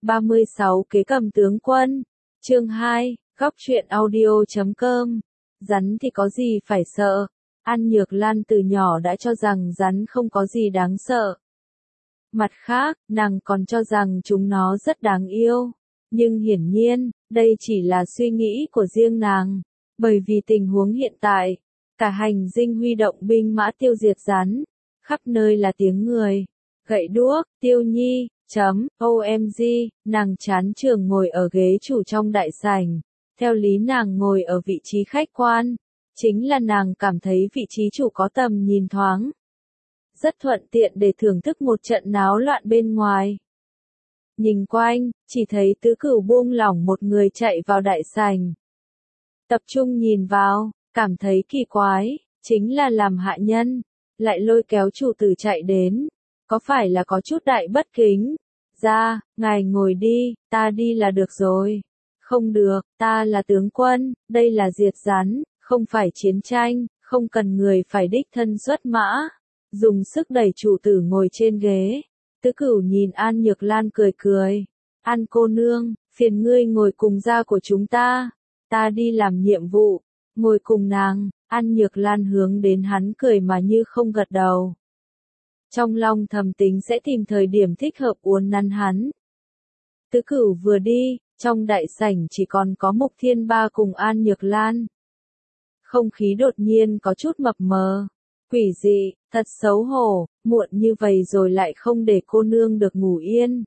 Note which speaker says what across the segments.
Speaker 1: 36 Kế cầm tướng quân. Chương 2, góc truyện audio.com. Rắn thì có gì phải sợ? An Nhược Lan từ nhỏ đã cho rằng rắn không có gì đáng sợ. Mặt khác, nàng còn cho rằng chúng nó rất đáng yêu. Nhưng hiển nhiên, đây chỉ là suy nghĩ của riêng nàng. Bởi vì tình huống hiện tại, cả hành dinh huy động binh mã tiêu diệt rắn. Khắp nơi là tiếng người. Gậy đuốc, Tiêu Nhi, OMG, nàng chán trường ngồi ở ghế chủ trong đại sảnh. Theo lý nàng ngồi ở vị trí khách quan. Chính là nàng cảm thấy vị trí chủ có tầm nhìn thoáng. Rất thuận tiện để thưởng thức một trận náo loạn bên ngoài. Nhìn quanh, chỉ thấy Tứ Cửu buông lỏng một người chạy vào đại sảnh. Tập trung nhìn vào, cảm thấy kỳ quái, chính là làm hạ nhân, lại lôi kéo chủ tử chạy đến. Có phải là có chút đại bất kính? Ra, ngài ngồi đi, ta đi là được rồi. Không được, ta là tướng quân, đây là diệt rắn, không phải chiến tranh, không cần người phải đích thân xuất mã. Dùng sức đẩy chủ tử ngồi trên ghế. Tứ Cửu nhìn An Nhược Lan cười cười. An cô nương, phiền ngươi ngồi cùng gia của chúng ta. Ta đi làm nhiệm vụ. Ngồi cùng nàng. An Nhược Lan hướng đến hắn cười mà như không gật đầu. Trong lòng thầm tính sẽ tìm thời điểm thích hợp uốn nắn hắn. Tứ Cửu vừa đi, trong đại sảnh chỉ còn có Mục Thiên Ba cùng An Nhược Lan. Không khí đột nhiên có chút mập mờ. Quỷ dị, thật xấu hổ, muộn như vậy rồi lại không để cô nương được ngủ yên.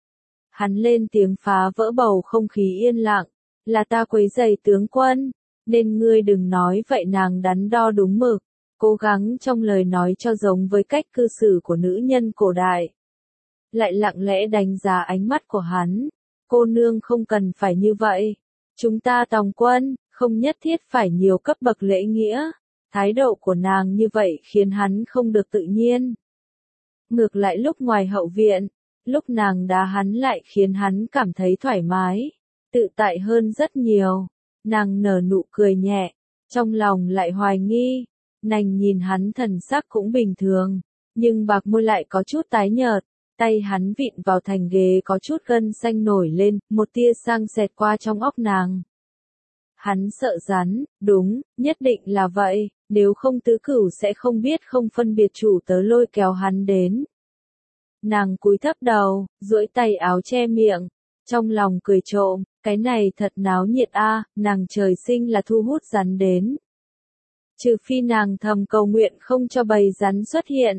Speaker 1: Hắn lên tiếng phá vỡ bầu không khí yên lặng, là ta quấy rầy tướng quân, nên ngươi đừng nói vậy. Nàng đắn đo đúng mực, cố gắng trong lời nói cho giống với cách cư xử của nữ nhân cổ đại. Lại lặng lẽ đánh giá ánh mắt của hắn, cô nương không cần phải như vậy, chúng ta tòng quân, không nhất thiết phải nhiều cấp bậc lễ nghĩa. Thái độ của nàng như vậy khiến hắn không được tự nhiên. Ngược lại lúc ngoài hậu viện, lúc nàng đá hắn lại khiến hắn cảm thấy thoải mái, tự tại hơn rất nhiều. Nàng nở nụ cười nhẹ, trong lòng lại hoài nghi. Nàng nhìn hắn thần sắc cũng bình thường, nhưng bạc môi lại có chút tái nhợt. Tay hắn vịn vào thành ghế có chút gân xanh nổi lên, một tia sang xẹt qua trong óc nàng. Hắn sợ rắn, đúng, nhất định là vậy, nếu không Tứ Cửu sẽ không biết không phân biệt chủ tớ lôi kéo hắn đến. Nàng cúi thấp đầu, duỗi tay áo che miệng, trong lòng cười trộm, cái này thật náo nhiệt a, nàng trời sinh là thu hút rắn đến. Trừ phi nàng thầm cầu nguyện không cho bầy rắn xuất hiện.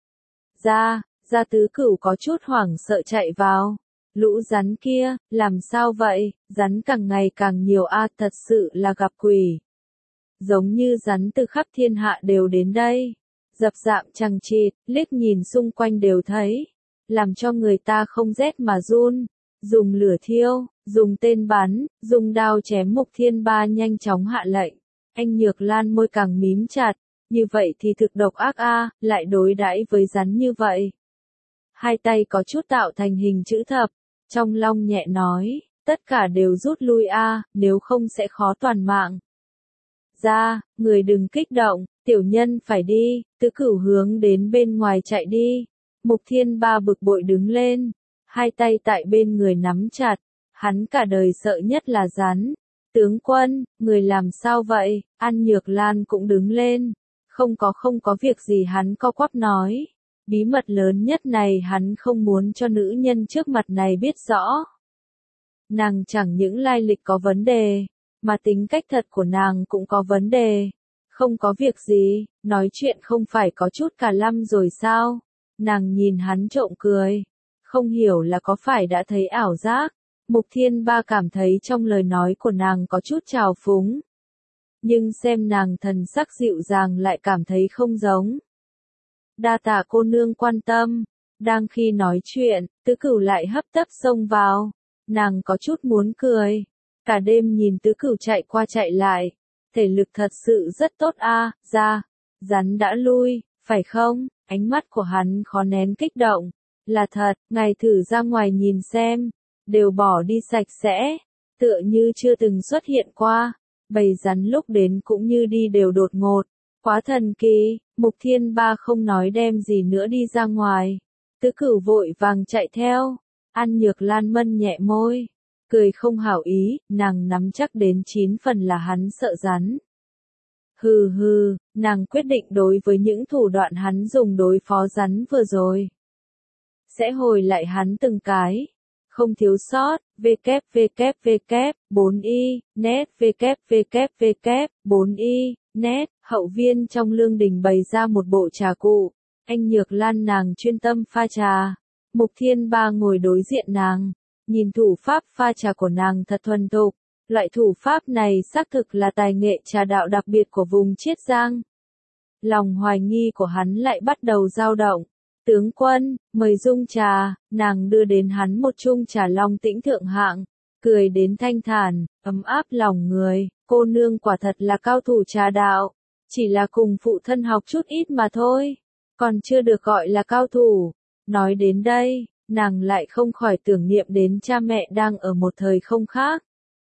Speaker 1: Ra Tứ Cửu có chút hoảng sợ chạy vào. Lũ rắn kia, làm sao vậy, rắn càng ngày càng nhiều a, thật sự là gặp quỷ. Giống như rắn từ khắp thiên hạ đều đến đây. Dập dạm chằng chịt, liếc nhìn xung quanh đều thấy. Làm cho người ta không rét mà run. Dùng lửa thiêu, dùng tên bắn, dùng đao chém. Mục Thiên Ba nhanh chóng hạ lệnh. Anh Nhược Lan môi càng mím chặt. Như vậy thì thực độc ác a, lại đối đãi với rắn như vậy. Hai tay có chút tạo thành hình chữ thập. Trong lòng nhẹ nói, tất cả đều rút lui a, nếu không sẽ khó toàn mạng. Ra, người đừng kích động, tiểu nhân phải đi. Tứ Cửu hướng đến bên ngoài chạy đi. Mục Thiên Ba bực bội đứng lên, hai tay tại bên người nắm chặt, hắn cả đời sợ nhất là rắn. Tướng quân, người làm sao vậy? An Nhược Lan cũng đứng lên. Không có việc gì, hắn co quắp nói. Bí mật lớn nhất này hắn không muốn cho nữ nhân trước mặt này biết rõ. Nàng chẳng những lai lịch có vấn đề, mà tính cách thật của nàng cũng có vấn đề. Không có việc gì, nói chuyện không phải có chút cả lăm rồi sao? Nàng nhìn hắn trộm cười. Không hiểu là có phải đã thấy ảo giác. Mục Thiên Ba cảm thấy trong lời nói của nàng có chút trào phúng. Nhưng xem nàng thần sắc dịu dàng lại cảm thấy không giống. Đa tạ cô nương quan tâm. Đang khi nói chuyện, Tứ Cửu lại hấp tấp xông vào. Nàng có chút muốn cười. Cả đêm nhìn Tứ Cửu chạy qua chạy lại. Thể lực thật sự rất tốt a. Ra, rắn đã lui, phải không? Ánh mắt của hắn khó nén kích động. Là thật, ngài thử ra ngoài nhìn xem. Đều bỏ đi sạch sẽ. Tựa như chưa từng xuất hiện qua. Bầy rắn lúc đến cũng như đi đều đột ngột. Quá thần kỳ. Mục Thiên Ba không nói đem gì nữa đi ra ngoài. Tứ Cửu vội vàng chạy theo. An Nhược Lan mân nhẹ môi, cười không hảo ý, nàng nắm chắc đến 9 phần là hắn sợ rắn. Hừ hừ, nàng quyết định đối với những thủ đoạn hắn dùng đối phó rắn vừa rồi. Sẽ hồi lại hắn từng cái. Không thiếu sót, www, 4i, net, www, 4i, net, hậu viên trong lương đình bày ra một bộ trà cụ. Anh Nhược Lan nàng chuyên tâm pha trà. Mục Thiên Ba ngồi đối diện nàng. Nhìn thủ pháp pha trà của nàng thật thuần thục. Loại thủ pháp này xác thực là tài nghệ trà đạo đặc biệt của vùng Chiết Giang. Lòng hoài nghi của hắn lại bắt đầu dao động. Tướng quân, mời dung trà, nàng đưa đến hắn một chung trà long tĩnh thượng hạng, cười đến thanh thản, ấm áp lòng người, cô nương quả thật là cao thủ trà đạo, chỉ là cùng phụ thân học chút ít mà thôi, còn chưa được gọi là cao thủ. Nói đến đây, nàng lại không khỏi tưởng niệm đến cha mẹ đang ở một thời không khác.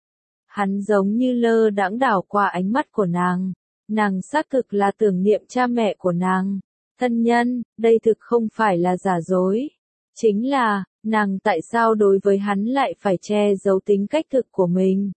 Speaker 1: Hắn giống như lơ đãng đảo qua ánh mắt của nàng xác thực là tưởng niệm cha mẹ của nàng. Thân nhân, đây thực không phải là giả dối. Chính là, nàng tại sao đối với hắn lại phải che giấu tính cách thực của mình?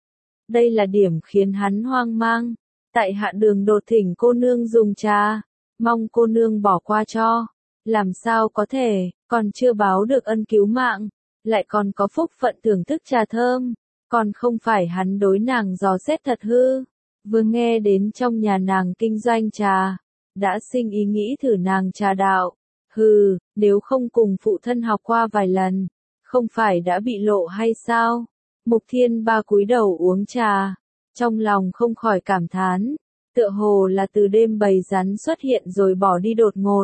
Speaker 1: Đây là điểm khiến hắn hoang mang. Tại hạ đường đột thỉnh cô nương dùng trà, mong cô nương bỏ qua cho. Làm sao có thể, còn chưa báo được ân cứu mạng, lại còn có phúc phận thưởng thức trà thơm, còn không phải hắn đối nàng dò xét thật hư. Vừa nghe đến trong nhà nàng kinh doanh trà, đã sinh ý nghĩ thử nàng trà đạo. Hừ, nếu không cùng phụ thân học qua vài lần, không phải đã bị lộ hay sao? Mục Thiên Ba cúi đầu uống trà, trong lòng không khỏi cảm thán, tựa hồ là từ đêm bầy rắn xuất hiện rồi bỏ đi đột ngột.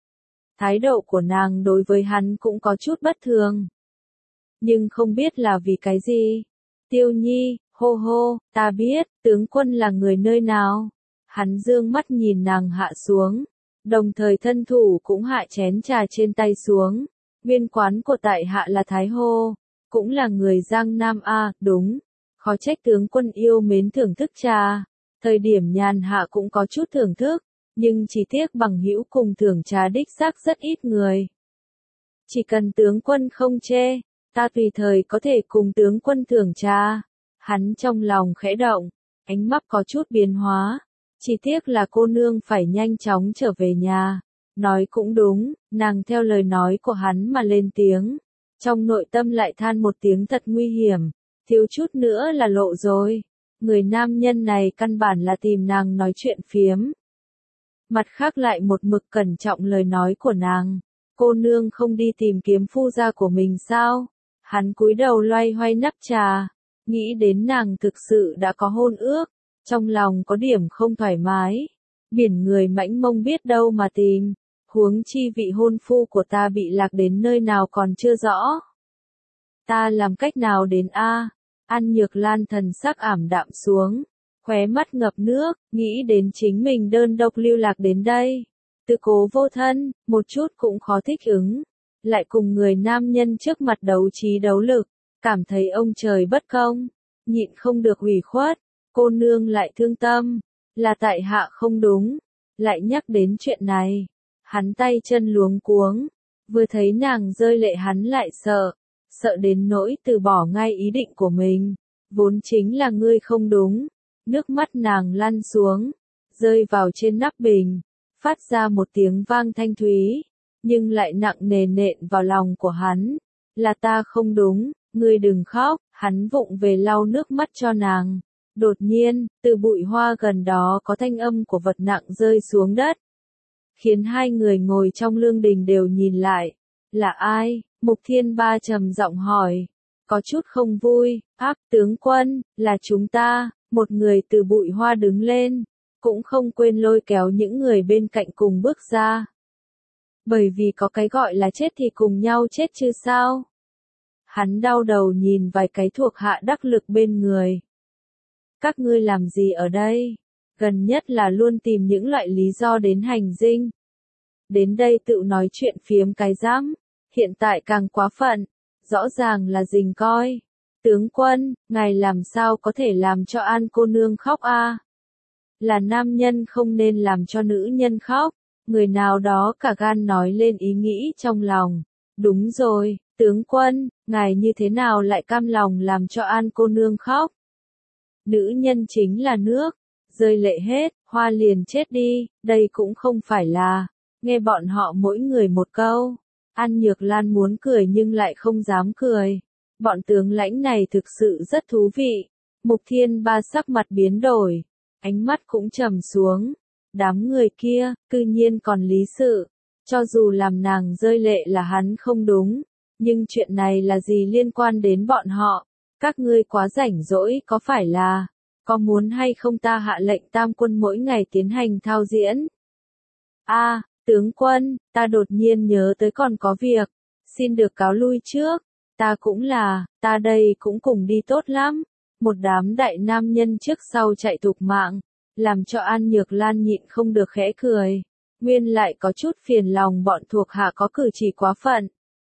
Speaker 1: Thái độ của nàng đối với hắn cũng có chút bất thường. Nhưng không biết là vì cái gì. Tiêu Nhi, hô hô, ta biết, tướng quân là người nơi nào. Hắn dương mắt nhìn nàng hạ xuống, đồng thời thân thủ cũng hạ chén trà trên tay xuống. Nguyên quán của tại hạ là Thái Hô, cũng là người Giang Nam a, đúng. Khó trách tướng quân yêu mến thưởng thức trà. Thời điểm nhàn hạ cũng có chút thưởng thức, nhưng chỉ tiếc bằng hữu cùng thưởng trà đích xác rất ít người. Chỉ cần tướng quân không chê, ta tùy thời có thể cùng tướng quân thưởng trà. Hắn trong lòng khẽ động, ánh mắt có chút biến hóa. Chỉ tiếc là cô nương phải nhanh chóng trở về nhà. Nói cũng đúng, nàng theo lời nói của hắn mà lên tiếng. Trong nội tâm lại than một tiếng thật nguy hiểm, thiếu chút nữa là lộ rồi. Người nam nhân này căn bản là tìm nàng nói chuyện phiếm. Mặt khác lại một mực cẩn trọng lời nói của nàng. Cô nương không đi tìm kiếm phu gia của mình sao? Hắn cúi đầu loay hoay nắp trà, nghĩ đến nàng thực sự đã có hôn ước. Trong lòng có điểm không thoải mái. Biển người mãnh mông biết đâu mà tìm. Huống chi vị hôn phu của ta bị lạc đến nơi nào còn chưa rõ. Ta làm cách nào đến a? An Nhược Lan thần sắc ảm đạm xuống, khóe mắt ngập nước, nghĩ đến chính mình đơn độc lưu lạc đến đây. Tư cố vô thân, một chút cũng khó thích ứng. Lại cùng người nam nhân trước mặt đấu trí đấu lực, cảm thấy ông trời bất công, nhịn không được ủy khuất. Cô nương lại thương tâm, là tại hạ không đúng, lại nhắc đến chuyện này. Hắn tay chân luống cuống, vừa thấy nàng rơi lệ hắn lại sợ đến nỗi từ bỏ ngay ý định của mình. Vốn chính là ngươi không đúng. Nước mắt nàng lăn xuống, rơi vào trên nắp bình, phát ra một tiếng vang thanh thúy, nhưng lại nặng nề nện vào lòng của hắn. Là ta không đúng, ngươi đừng khóc. Hắn vụng về lau nước mắt cho nàng. Đột nhiên, từ bụi hoa gần đó có thanh âm của vật nặng rơi xuống đất. Khiến hai người ngồi trong lương đình đều nhìn lại. Là ai? Mục Thiên Ba trầm giọng hỏi. Có chút không vui, tướng quân, là chúng ta. Một người từ bụi hoa đứng lên, cũng không quên lôi kéo những người bên cạnh cùng bước ra. Bởi vì có cái gọi là chết thì cùng nhau chết chứ sao? Hắn đau đầu nhìn vài cái thuộc hạ đắc lực bên người. Các ngươi làm gì ở đây? Gần nhất là luôn tìm những loại lý do đến hành dinh. Đến đây tự nói chuyện phiếm cái rắm, hiện tại càng quá phận, rõ ràng là rình coi. Tướng quân, ngài làm sao có thể làm cho An cô nương khóc a? Là nam nhân không nên làm cho nữ nhân khóc. Người nào đó cả gan nói lên ý nghĩ trong lòng. Đúng rồi, Tướng quân, ngài như thế nào lại cam lòng làm cho An cô nương khóc? Nữ nhân chính là nước, rơi lệ hết, hoa liền chết đi, đây cũng không phải là. Nghe bọn họ mỗi người một câu. An Nhược Lan muốn cười nhưng lại không dám cười. Bọn tướng lãnh này thực sự rất thú vị. Mục Thiên Ba sắc mặt biến đổi, ánh mắt cũng trầm xuống. Đám người kia, cư nhiên còn lý sự. Cho dù làm nàng rơi lệ là hắn không đúng, nhưng chuyện này là gì liên quan đến bọn họ? Các ngươi quá rảnh rỗi có phải là, có muốn hay không ta hạ lệnh tam quân mỗi ngày tiến hành thao diễn? Tướng quân, ta đột nhiên nhớ tới còn có việc, xin được cáo lui trước, ta đây cũng cùng đi tốt lắm. Một đám đại nam nhân trước sau chạy thục mạng, làm cho An Nhược Lan nhịn không được khẽ cười, nguyên lại có chút phiền lòng bọn thuộc hạ có cử chỉ quá phận.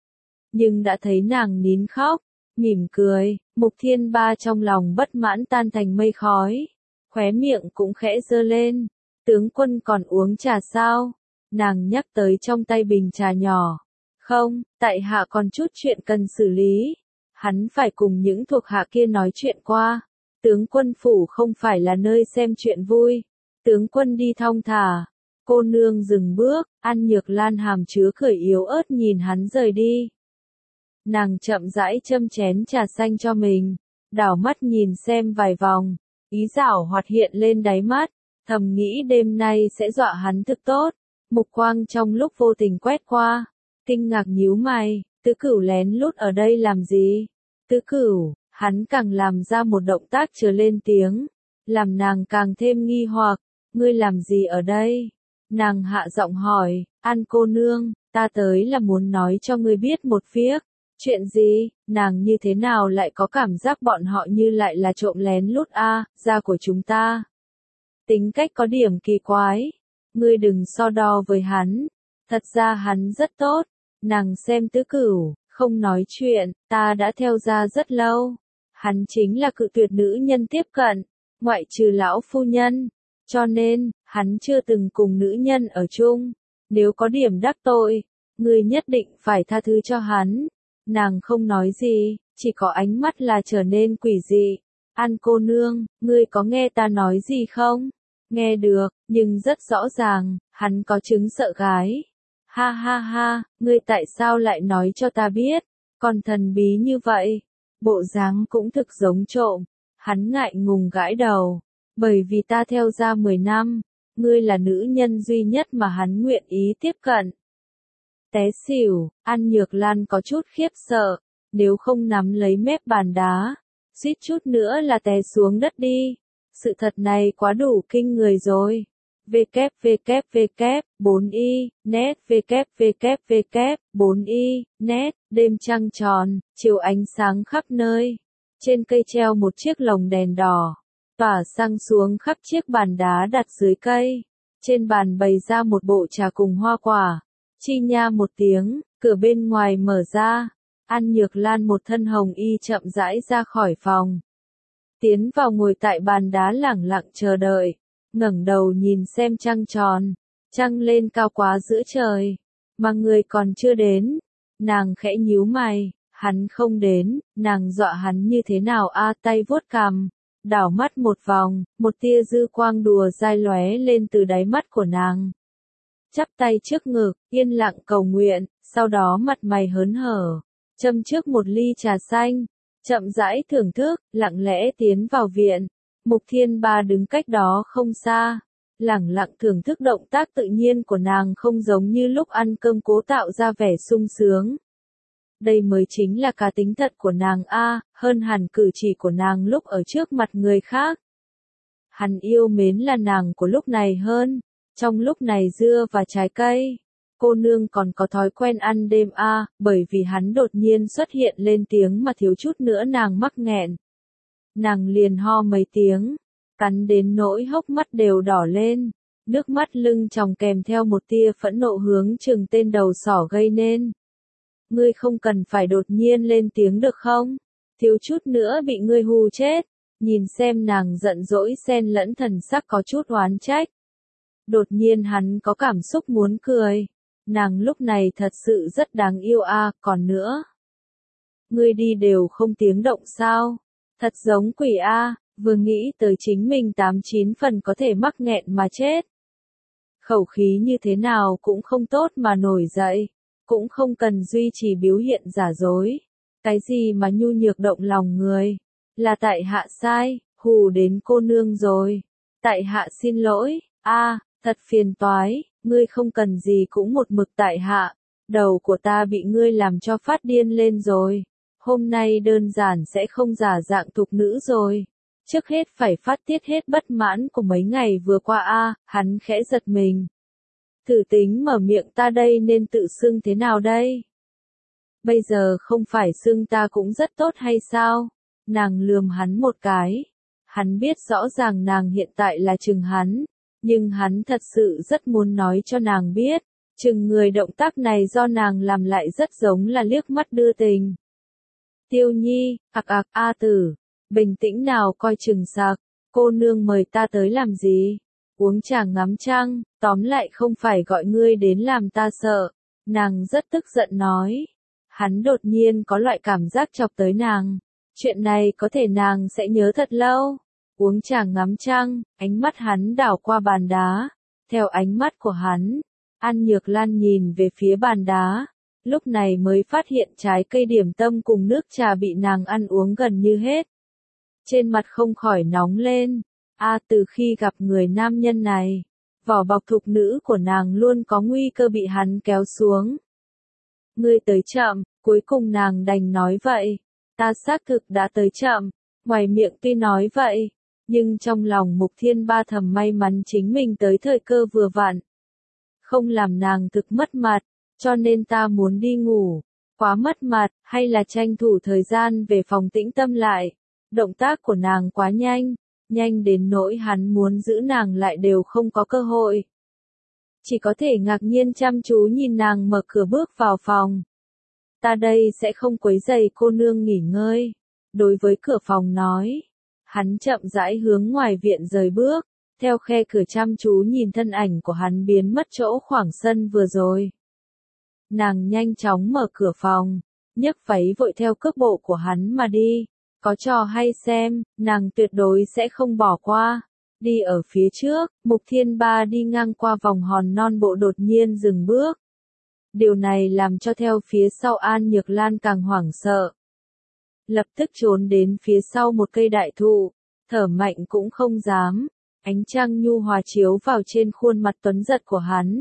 Speaker 1: Nhưng đã thấy nàng nín khóc, mỉm cười, Mục Thiên Ba trong lòng bất mãn tan thành mây khói, khóe miệng cũng khẽ giơ lên, tướng quân còn uống trà sao? Nàng nhắc tới trong tay bình trà nhỏ. Không, tại hạ còn chút chuyện cần xử lý. Hắn phải cùng những thuộc hạ kia nói chuyện qua. Tướng quân phủ không phải là nơi xem chuyện vui. Tướng quân đi thong thả. Cô nương dừng bước, An Nhược Lan hàm chứa cười yếu ớt nhìn hắn rời đi. Nàng chậm rãi châm chén trà xanh cho mình, đảo mắt nhìn xem vài vòng, ý giảo hoạt hiện lên đáy mắt, thầm nghĩ đêm nay sẽ dọa hắn thực tốt. Mục quang trong lúc vô tình quét qua, kinh ngạc nhíu mày, Tứ Cửu lén lút ở đây làm gì? Tứ Cửu, hắn càng làm ra một động tác trở lên tiếng, làm nàng càng thêm nghi hoặc, ngươi làm gì ở đây? Nàng hạ giọng hỏi, An cô nương, ta tới là muốn nói cho ngươi biết một việc. Chuyện gì? Nàng như thế nào lại có cảm giác bọn họ như lại là trộm lén lút gia của chúng ta? Tính cách có điểm kỳ quái. Ngươi đừng so đo với hắn, thật ra hắn rất tốt. Nàng xem Tứ Cửu, không nói chuyện, ta đã theo ra rất lâu. Hắn chính là cự tuyệt nữ nhân tiếp cận, ngoại trừ lão phu nhân, cho nên, hắn chưa từng cùng nữ nhân ở chung. Nếu có điểm đắc tội, ngươi nhất định phải tha thứ cho hắn. Nàng không nói gì, chỉ có ánh mắt là trở nên quỷ dị. An cô nương, ngươi có nghe ta nói gì không? Nghe được, nhưng rất rõ ràng, hắn có chứng sợ gái. Ha ha ha, ngươi tại sao lại nói cho ta biết? Còn thần bí như vậy, bộ dáng cũng thực giống trộm. Hắn ngại ngùng gãi đầu, bởi vì ta theo ra 10 năm, ngươi là nữ nhân duy nhất mà hắn nguyện ý tiếp cận. Té xỉu, An Nhược Lan có chút khiếp sợ, nếu không nắm lấy mép bàn đá, suýt chút nữa là té xuống đất đi. Sự thật này quá đủ kinh người rồi. www.4i, net www.4i, net, đêm trăng tròn, chiếu ánh sáng khắp nơi. Trên cây treo một chiếc lồng đèn đỏ, tỏa sang xuống khắp chiếc bàn đá đặt dưới cây. Trên bàn bày ra một bộ trà cùng hoa quả. Chi nha một tiếng, cửa bên ngoài mở ra. An Nhược Lan một thân hồng y chậm rãi ra khỏi phòng. Tiến vào ngồi tại bàn đá lẳng lặng chờ đợi, ngẩng đầu nhìn xem trăng tròn, trăng lên cao quá giữa trời, mà người còn chưa đến. Nàng khẽ nhíu mày, hắn không đến, nàng dọa hắn như thế nào tay vuốt cằm, đảo mắt một vòng, một tia dư quang đùa dai lóe lên từ đáy mắt của nàng. Chắp tay trước ngực, yên lặng cầu nguyện, sau đó mặt mày hớn hở, châm trước một ly trà xanh. Chậm rãi thưởng thức, lặng lẽ tiến vào viện. Mục Thiên Ba đứng cách đó không xa, lẳng lặng thưởng thức động tác tự nhiên của nàng không giống như lúc ăn cơm cố tạo ra vẻ sung sướng. Đây mới chính là cá tính thật của nàng hơn hẳn cử chỉ của nàng lúc ở trước mặt người khác. Hắn yêu mến là nàng của lúc này hơn, trong lúc này dưa và trái cây. Cô nương còn có thói quen ăn đêm bởi vì hắn đột nhiên xuất hiện lên tiếng mà thiếu chút nữa nàng mắc nghẹn. Nàng liền ho mấy tiếng, cắn đến nỗi hốc mắt đều đỏ lên, nước mắt lưng tròng kèm theo một tia phẫn nộ hướng chừng tên đầu sỏ gây nên. Ngươi không cần phải đột nhiên lên tiếng được không? Thiếu chút nữa bị ngươi hù chết. Nhìn xem nàng giận dỗi xen lẫn thần sắc có chút oán trách. Đột nhiên hắn có cảm xúc muốn cười. Nàng lúc này thật sự rất đáng yêu còn nữa. ngươi đi đều không tiếng động sao? Thật giống quỷ a, vừa nghĩ tới chính mình 89 phần có thể mắc nghẹn mà chết. Khẩu khí như thế nào cũng không tốt mà nổi dậy, cũng không cần duy trì biểu hiện giả dối. Cái gì mà nhu nhược động lòng người, là tại hạ sai, hù đến cô nương rồi. Tại hạ xin lỗi, thật phiền toái, ngươi không cần gì cũng một mực tại hạ. Đầu của ta bị ngươi làm cho phát điên lên rồi. Hôm nay đơn giản sẽ không giả dạng thục nữ rồi. Trước hết phải phát tiết hết bất mãn của mấy ngày vừa qua hắn khẽ giật mình. Thử tính mở miệng ta đây nên tự xưng thế nào đây? Bây giờ không phải xưng ta cũng rất tốt hay sao? Nàng lườm hắn một cái. Hắn biết rõ ràng nàng hiện tại là chừng hắn, nhưng hắn thật sự rất muốn nói cho nàng biết, chừng người động tác này do nàng làm lại rất giống là liếc mắt đưa tình. Tiêu Nhi, A tử, bình tĩnh nào coi chừng sặc, cô nương mời ta tới làm gì? Uống trà ngắm trăng, tóm lại không phải gọi ngươi đến làm ta sợ. Nàng rất tức giận nói. Hắn đột nhiên có loại cảm giác chọc tới nàng. Chuyện này có thể nàng sẽ nhớ thật lâu. Uống trà ngắm trăng, ánh mắt hắn đảo qua bàn đá. Theo ánh mắt của hắn, An Nhược Lan nhìn về phía bàn đá. Lúc này mới phát hiện trái cây điểm tâm cùng nước trà bị nàng ăn uống gần như hết. Trên mặt không khỏi nóng lên. Từ khi gặp người nam nhân này, vỏ bọc thục nữ của nàng luôn có nguy cơ bị hắn kéo xuống. Ngươi tới chậm, cuối cùng nàng đành nói vậy. Ta xác thực đã tới chậm, ngoài miệng tuy nói vậy, nhưng trong lòng Mục Thiên Ba thầm may mắn chính mình tới thời cơ vừa vặn. Không làm nàng thực mất mặt, cho nên ta muốn đi ngủ. Quá mất mặt, hay là tranh thủ thời gian về phòng tĩnh tâm lại. Động tác của nàng quá nhanh. Nhanh đến nỗi hắn muốn giữ nàng lại đều không có cơ hội. Chỉ có thể ngạc nhiên chăm chú nhìn nàng mở cửa bước vào phòng. Ta đây sẽ không quấy rầy cô nương nghỉ ngơi. Đối với cửa phòng nói. Hắn chậm rãi hướng ngoài viện rời bước. Theo khe cửa chăm chú nhìn thân ảnh của hắn biến mất chỗ khoảng sân vừa rồi. Nàng nhanh chóng mở cửa phòng. Nhấc váy vội theo cước bộ của hắn mà đi. Có trò hay xem, nàng tuyệt đối sẽ không bỏ qua. Đi ở phía trước, Mục Thiên Ba đi ngang qua vòng hòn non bộ đột nhiên dừng bước. Điều này làm cho theo phía sau An Nhược Lan càng hoảng sợ. Lập tức trốn đến phía sau một cây đại thụ, thở mạnh cũng không dám. Ánh trăng nhu hòa chiếu vào trên khuôn mặt tuấn giật của hắn.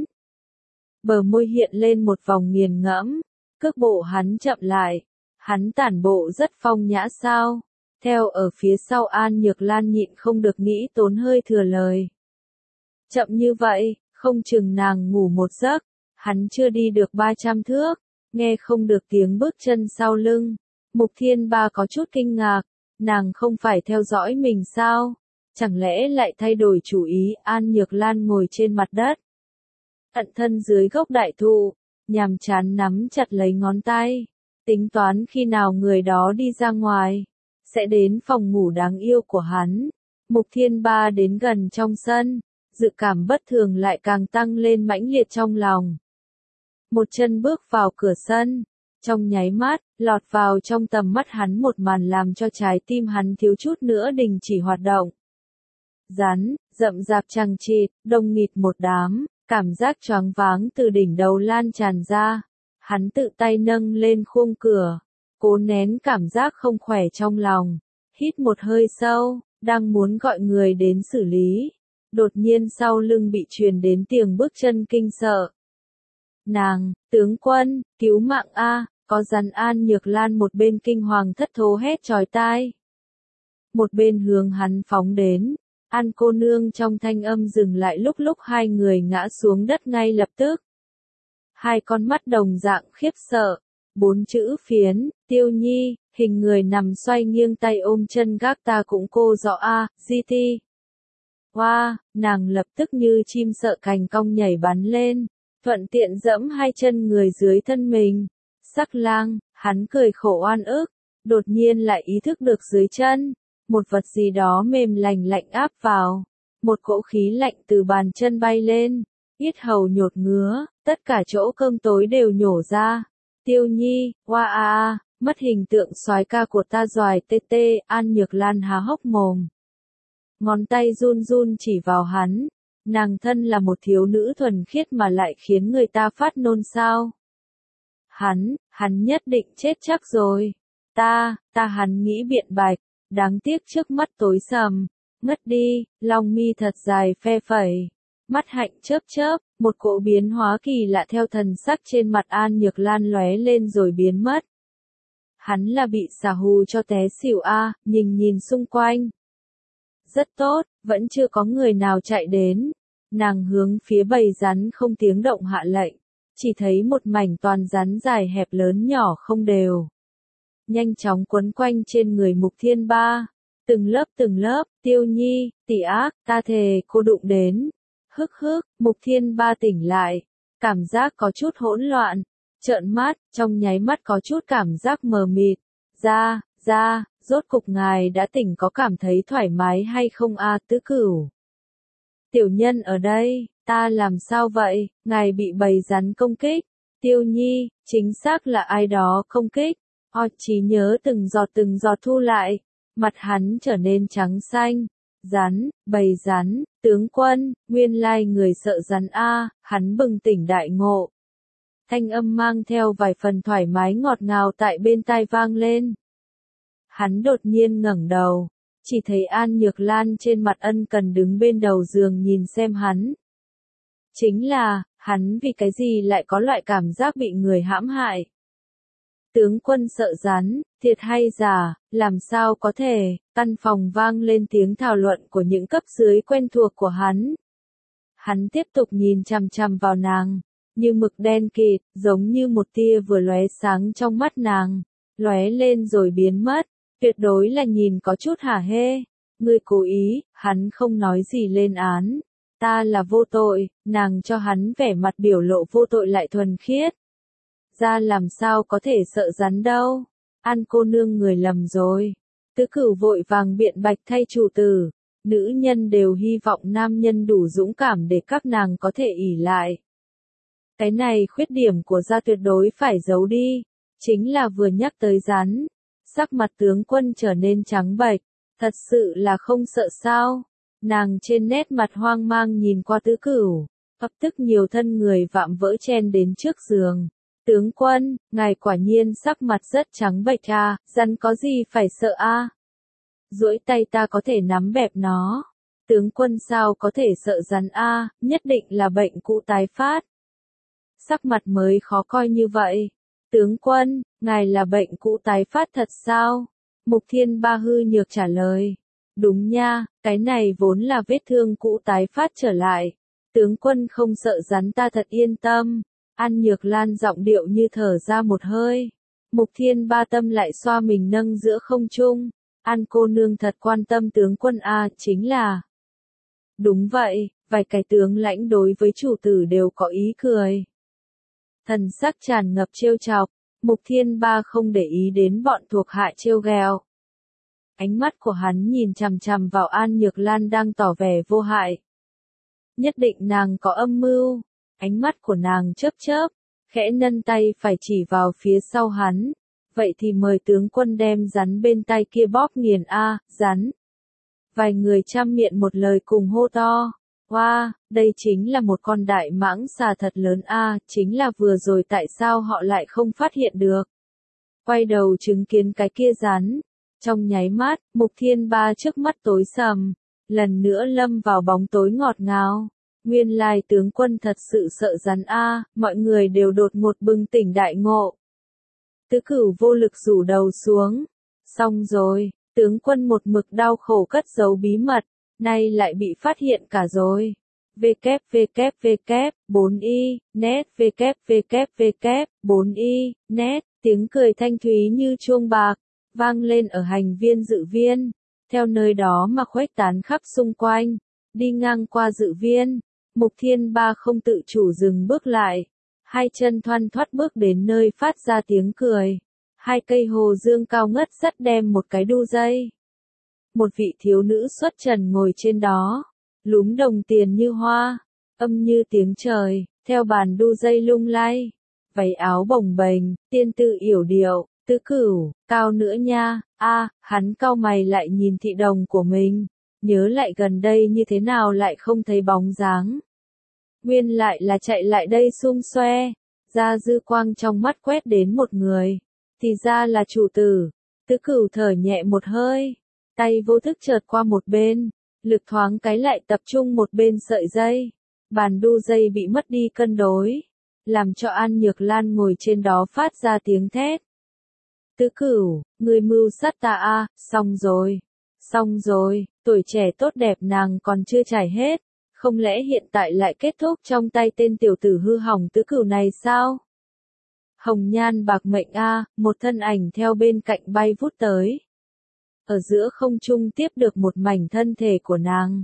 Speaker 1: Bờ môi hiện lên một vòng nghiền ngẫm, cước bộ hắn chậm lại. Hắn tản bộ rất phong nhã sao? Theo ở phía sau An Nhược Lan nhịn không được nghĩ tốn hơi thừa lời. Chậm như vậy, không chừng nàng ngủ một giấc. Hắn chưa đi được 300 thước, nghe không được tiếng bước chân sau lưng. Mục Thiên Ba có chút kinh ngạc, nàng không phải theo dõi mình sao? Chẳng lẽ lại thay đổi chủ ý? An Nhược Lan ngồi trên mặt đất, ẩn thân dưới gốc đại thụ, nhàm chán nắm chặt lấy ngón tay. Tính toán khi nào người đó đi ra ngoài, sẽ đến phòng ngủ đáng yêu của hắn. Mục Thiên Ba đến gần trong sân, dự cảm bất thường lại càng tăng lên mãnh liệt trong lòng. Một chân bước vào cửa sân, trong nháy mắt, lọt vào trong tầm mắt hắn một màn làm cho trái tim hắn thiếu chút nữa đình chỉ hoạt động. Rắn, rậm rạp chằng chịt, đông nghịt một đám, cảm giác choáng váng từ đỉnh đầu lan tràn ra. Hắn tự tay nâng lên khung cửa, cố nén cảm giác không khỏe trong lòng, hít một hơi sâu, đang muốn gọi người đến xử lý. Đột nhiên sau lưng bị truyền đến tiếng bước chân kinh sợ. Nàng, tướng quân, cứu mạng a, có rắn. An Nhược Lan một bên kinh hoàng thất thố hét chói tai, một bên hướng hắn phóng đến. An cô nương trong thanh âm dừng lại lúc hai người ngã xuống đất ngay lập tức. Hai con mắt đồng dạng khiếp sợ, 4 chữ phiến, Tiêu Nhi, hình người nằm xoay nghiêng tay ôm chân gác ta cũng cô rõ GT. Wow, nàng lập tức như chim sợ cành cong nhảy bắn lên, thuận tiện dẫm hai chân người dưới thân mình. Sắc Lang, hắn cười khổ oan ức, đột nhiên lại ý thức được dưới chân, một vật gì đó mềm lành lạnh áp vào, một cỗ khí lạnh từ bàn chân bay lên, yết hầu nhột ngứa, tất cả chỗ cơm tối đều nhổ ra. Tiêu Nhi, Mất hình tượng soái ca của ta doài tê tê, An Nhược Lan há hốc mồm. Ngón tay run run chỉ vào hắn. Nàng thân là một thiếu nữ thuần khiết mà lại khiến người ta phát nôn sao. Hắn nhất định chết chắc rồi. Hắn nghĩ biện bạch, đáng tiếc trước mắt tối sầm, ngất đi, lòng mi thật dài phe phẩy. Mắt hạnh chớp chớp, một cỗ biến hóa kỳ lạ theo thần sắc trên mặt An Nhược Lan lóe lên rồi biến mất. Hắn là bị xà hù cho té xỉu nhìn xung quanh. Rất tốt, vẫn chưa có người nào chạy đến. Nàng hướng phía bầy rắn không tiếng động hạ lệnh, chỉ thấy một mảnh toàn rắn dài hẹp lớn nhỏ không đều. Nhanh chóng quấn quanh trên người Mục Thiên Ba, từng lớp, Tiêu Nhi, tỷ ác, ta thề cô đụng đến. Mục Thiên Ba tỉnh lại, cảm giác có chút hỗn loạn, trợn mắt, trong nháy mắt có chút cảm giác mờ mịt. Rốt cục ngài đã tỉnh, có cảm thấy thoải mái hay không Tứ Cửu? Tiểu nhân ở đây, ta làm sao vậy, ngài bị bầy rắn công kích. Tiêu Nhi, chính xác là ai đó công kích. Trí nhớ từng giọt thu lại, mặt hắn trở nên trắng xanh. Bầy rắn, tướng quân, nguyên lai người sợ rắn hắn bừng tỉnh đại ngộ. Thanh âm mang theo vài phần thoải mái ngọt ngào tại bên tai vang lên. Hắn đột nhiên ngẩng đầu, chỉ thấy An Nhược Lan trên mặt ân cần đứng bên đầu giường nhìn xem hắn. Chính là, hắn vì cái gì lại có loại cảm giác bị người hãm hại. Tướng quân sợ rắn, thiệt hay giả, làm sao có thể, căn phòng vang lên tiếng thảo luận của những cấp dưới quen thuộc của hắn. Hắn tiếp tục nhìn chằm chằm vào nàng, như mực đen kịt, giống như một tia vừa lóe sáng trong mắt nàng, lóe lên rồi biến mất, tuyệt đối là nhìn có chút hả hê. Ngươi cố ý, hắn không nói gì lên án. Ta là vô tội, nàng cho hắn vẻ mặt biểu lộ vô tội lại thuần khiết. Ra làm sao có thể sợ rắn đâu. An cô nương người lầm rồi. Tứ Cửu vội vàng biện bạch thay chủ tử. Nữ nhân đều hy vọng nam nhân đủ dũng cảm để các nàng có thể ỷ lại. Cái này khuyết điểm của gia tuyệt đối phải giấu đi. Chính là vừa nhắc tới rắn, sắc mặt tướng quân trở nên trắng bệch. Thật sự là không sợ sao. Nàng trên nét mặt hoang mang nhìn qua Tứ Cửu, lập tức nhiều thân người vạm vỡ chen đến trước giường. Tướng quân, ngài quả nhiên sắc mặt rất trắng bệch rắn có gì phải sợ duỗi tay ta có thể nắm bẹp nó. Tướng quân sao có thể sợ rắn nhất định là bệnh cũ tái phát. Sắc mặt mới khó coi như vậy. Tướng quân, ngài là bệnh cũ tái phát thật sao? Mục Thiên Ba hư nhược trả lời. Đúng nha, cái này vốn là vết thương cũ tái phát trở lại. Tướng quân không sợ rắn ta thật yên tâm. An Nhược Lan giọng điệu như thở ra một hơi. Mục Thiên Ba tâm lại xoa mình nâng giữa không trung. An cô nương thật quan tâm tướng quân chính là. Đúng vậy, vài cái tướng lãnh đối với chủ tử đều có ý cười. Thần sắc tràn ngập trêu chọc, Mục Thiên Ba không để ý đến bọn thuộc hạ trêu ghẹo. Ánh mắt của hắn nhìn chằm chằm vào An Nhược Lan đang tỏ vẻ vô hại. Nhất định nàng có âm mưu. Ánh mắt của nàng chớp chớp, khẽ nâng tay phải chỉ vào phía sau hắn. Vậy thì mời tướng quân đem rắn bên tay kia bóp nghiền rắn. Vài người chăm miệng một lời cùng hô to. Wow, đây chính là một con đại mãng xà thật lớn chính là vừa rồi tại sao họ lại không phát hiện được. Quay đầu chứng kiến cái kia rắn. Trong nháy mắt, Mục Thiên Ba trước mắt tối sầm, lần nữa lâm vào bóng tối ngọt ngào. Nguyên lai tướng quân thật sự sợ rắn mọi người đều đột ngột bừng tỉnh đại ngộ. Tứ Cửu vô lực rủ đầu xuống. Xong rồi, tướng quân một mực đau khổ cất giấu bí mật, nay lại bị phát hiện cả rồi. www.4i, net www.4i, net, tiếng cười thanh thúy như chuông bạc, vang lên ở hành viên dự viên, theo nơi đó mà khuếch tán khắp xung quanh. Đi ngang qua dự viên, Mục Thiên Ba không tự chủ dừng bước lại, hai chân thoăn thoắt bước đến nơi phát ra tiếng cười. Hai cây hồ dương cao ngất rất đem một cái đu dây. Một vị thiếu nữ xuất trần ngồi trên đó, lúm đồng tiền như hoa, âm như tiếng trời, theo bàn đu dây lung lay. Váy áo bồng bềnh, tiên tư yểu điệu, Tứ Cửu, cao nữa nha, hắn cau mày lại nhìn thị đồng của mình, nhớ lại gần đây như thế nào lại không thấy bóng dáng. Nguyên lại là chạy lại đây xung xoe, ra dư quang trong mắt quét đến một người, thì ra là chủ tử. Tứ Cửu thở nhẹ một hơi, tay vô thức chợt qua một bên, lực thoáng cái lại tập trung một bên sợi dây, bàn đu dây bị mất đi cân đối, làm cho An Nhược Lan ngồi trên đó phát ra tiếng thét. Tứ Cửu, người mưu sát ta xong rồi, tuổi trẻ tốt đẹp nàng còn chưa trải hết, không lẽ hiện tại lại kết thúc trong tay tên tiểu tử hư hỏng Tứ Cửu này sao? Hồng nhan bạc mệnh một thân ảnh theo bên cạnh bay vút tới. Ở giữa không trung tiếp được một mảnh thân thể của nàng.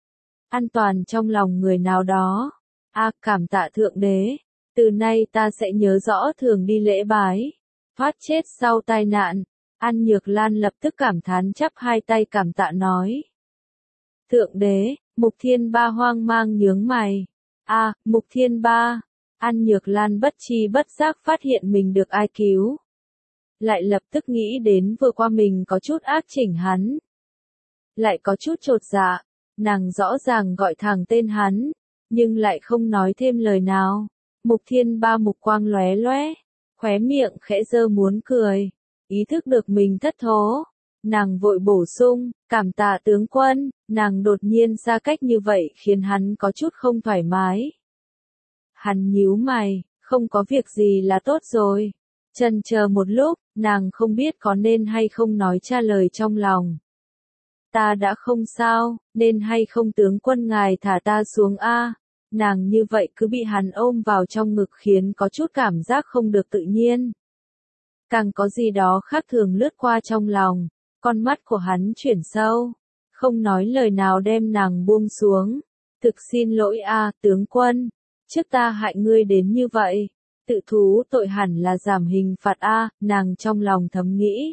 Speaker 1: An toàn trong lòng người nào đó. Cảm tạ Thượng Đế, từ nay ta sẽ nhớ rõ thường đi lễ bái. Thoát chết sau tai nạn, An Nhược Lan lập tức cảm thán chắp hai tay cảm tạ nói. Thượng Đế, Mục Thiên Ba hoang mang nhướng mày. Mục Thiên Ba. An Nhược Lan bất tri bất giác phát hiện mình được ai cứu. Lại lập tức nghĩ đến vừa qua mình có chút ác chỉnh hắn. Lại có chút chột dạ, nàng rõ ràng gọi thẳng tên hắn, nhưng lại không nói thêm lời nào. Mục Thiên Ba mục quang lóe lóe, khóe miệng khẽ giơ muốn cười, ý thức được mình thất thố. Nàng vội bổ sung, cảm tạ tướng quân, nàng đột nhiên xa cách như vậy khiến hắn có chút không thoải mái. Hắn nhíu mày, không có việc gì là tốt rồi. Chần chờ một lúc, nàng không biết có nên hay không nói trả lời trong lòng. Ta đã không sao, nên hay không tướng quân ngài thả ta xuống Nàng như vậy cứ bị hắn ôm vào trong ngực khiến có chút cảm giác không được tự nhiên. Càng có gì đó khác thường lướt qua trong lòng, con mắt của hắn chuyển sâu, không nói lời nào đem nàng buông xuống. Thực xin lỗi tướng quân, trước ta hại ngươi đến như vậy, tự thú tội hẳn là giảm hình phạt nàng trong lòng thầm nghĩ.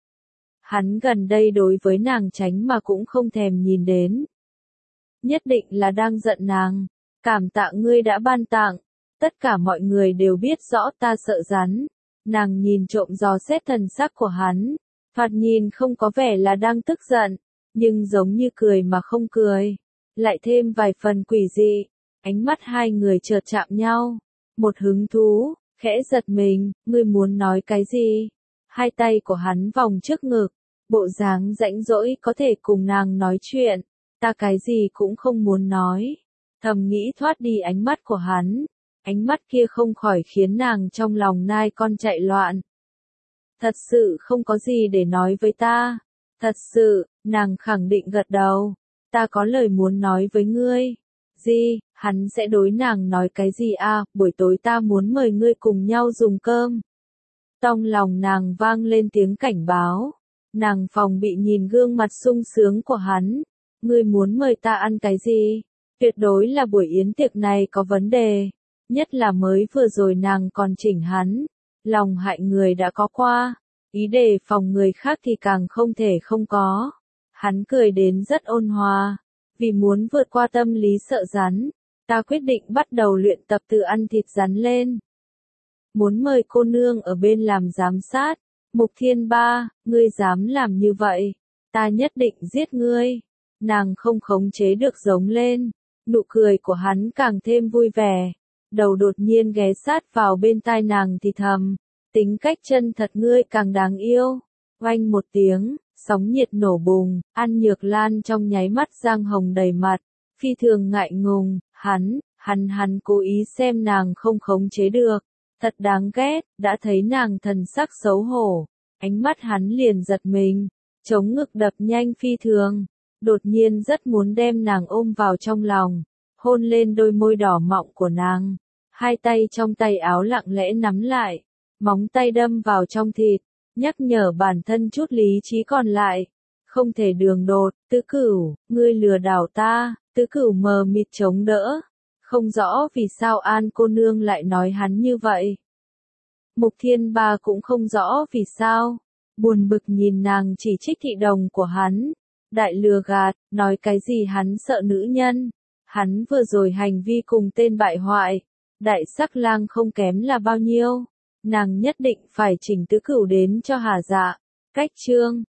Speaker 1: Hắn gần đây đối với nàng tránh mà cũng không thèm nhìn đến. Nhất định là đang giận nàng, cảm tạ ngươi đã ban tặng, tất cả mọi người đều biết rõ ta sợ rắn. Nàng nhìn trộm dò xét thần sắc của hắn, thoạt nhìn không có vẻ là đang tức giận, nhưng giống như cười mà không cười, lại thêm vài phần quỷ dị. Ánh mắt hai người chợt chạm nhau, một hứng thú, khẽ giật mình, ngươi muốn nói cái gì? Hai tay của hắn vòng trước ngực, bộ dáng rãnh rỗi có thể cùng nàng nói chuyện, ta cái gì cũng không muốn nói. Thầm nghĩ thoát đi ánh mắt của hắn, ánh mắt kia không khỏi khiến nàng trong lòng nai con chạy loạn. Thật sự không có gì để nói với ta, thật sự, nàng khẳng định gật đầu, ta có lời muốn nói với ngươi. Gì, hắn sẽ đối nàng nói cái gì buổi tối ta muốn mời ngươi cùng nhau dùng cơm. Trong lòng nàng vang lên tiếng cảnh báo, nàng phòng bị nhìn gương mặt sung sướng của hắn, ngươi muốn mời ta ăn cái gì? Tuyệt đối là buổi yến tiệc này có vấn đề, nhất là mới vừa rồi nàng còn chỉnh hắn, lòng hại người đã có qua, ý đề phòng người khác thì càng không thể không có. Hắn cười đến rất ôn hòa. Vì muốn vượt qua tâm lý sợ rắn, ta quyết định bắt đầu luyện tập từ ăn thịt rắn lên. Muốn mời cô nương ở bên làm giám sát. Mục Thiên Ba, ngươi dám làm như vậy, ta nhất định giết ngươi. Nàng không khống chế được giống lên, nụ cười của hắn càng thêm vui vẻ. Đầu đột nhiên ghé sát vào bên tai nàng thì thầm, tính cách chân thật ngươi càng đáng yêu. Oanh một tiếng. Sóng nhiệt nổ bùng, An Nhược Lan trong nháy mắt giang hồng đầy mặt, phi thường ngại ngùng, hắn cố ý xem nàng không khống chế được, thật đáng ghét, đã thấy nàng thần sắc xấu hổ, ánh mắt hắn liền giật mình, chống ngực đập nhanh phi thường, đột nhiên rất muốn đem nàng ôm vào trong lòng, hôn lên đôi môi đỏ mọng của nàng, hai tay trong tay áo lặng lẽ nắm lại, móng tay đâm vào trong thịt. Nhắc nhở bản thân chút lý trí còn lại, không thể đường đột. Tứ Cửu, ngươi lừa đảo ta. Tứ Cửu mờ mịt chống đỡ, không rõ vì sao An cô nương lại nói hắn như vậy. Mục Thiên Ba cũng không rõ vì sao, buồn bực nhìn nàng chỉ trích thị đồng của hắn, đại lừa gạt, nói cái gì hắn sợ nữ nhân, hắn vừa rồi hành vi cùng tên bại hoại, đại sắc lang không kém là bao nhiêu. nàng nhất định phải chỉnh Tứ Cửu đến cho hà dạ. Cách chương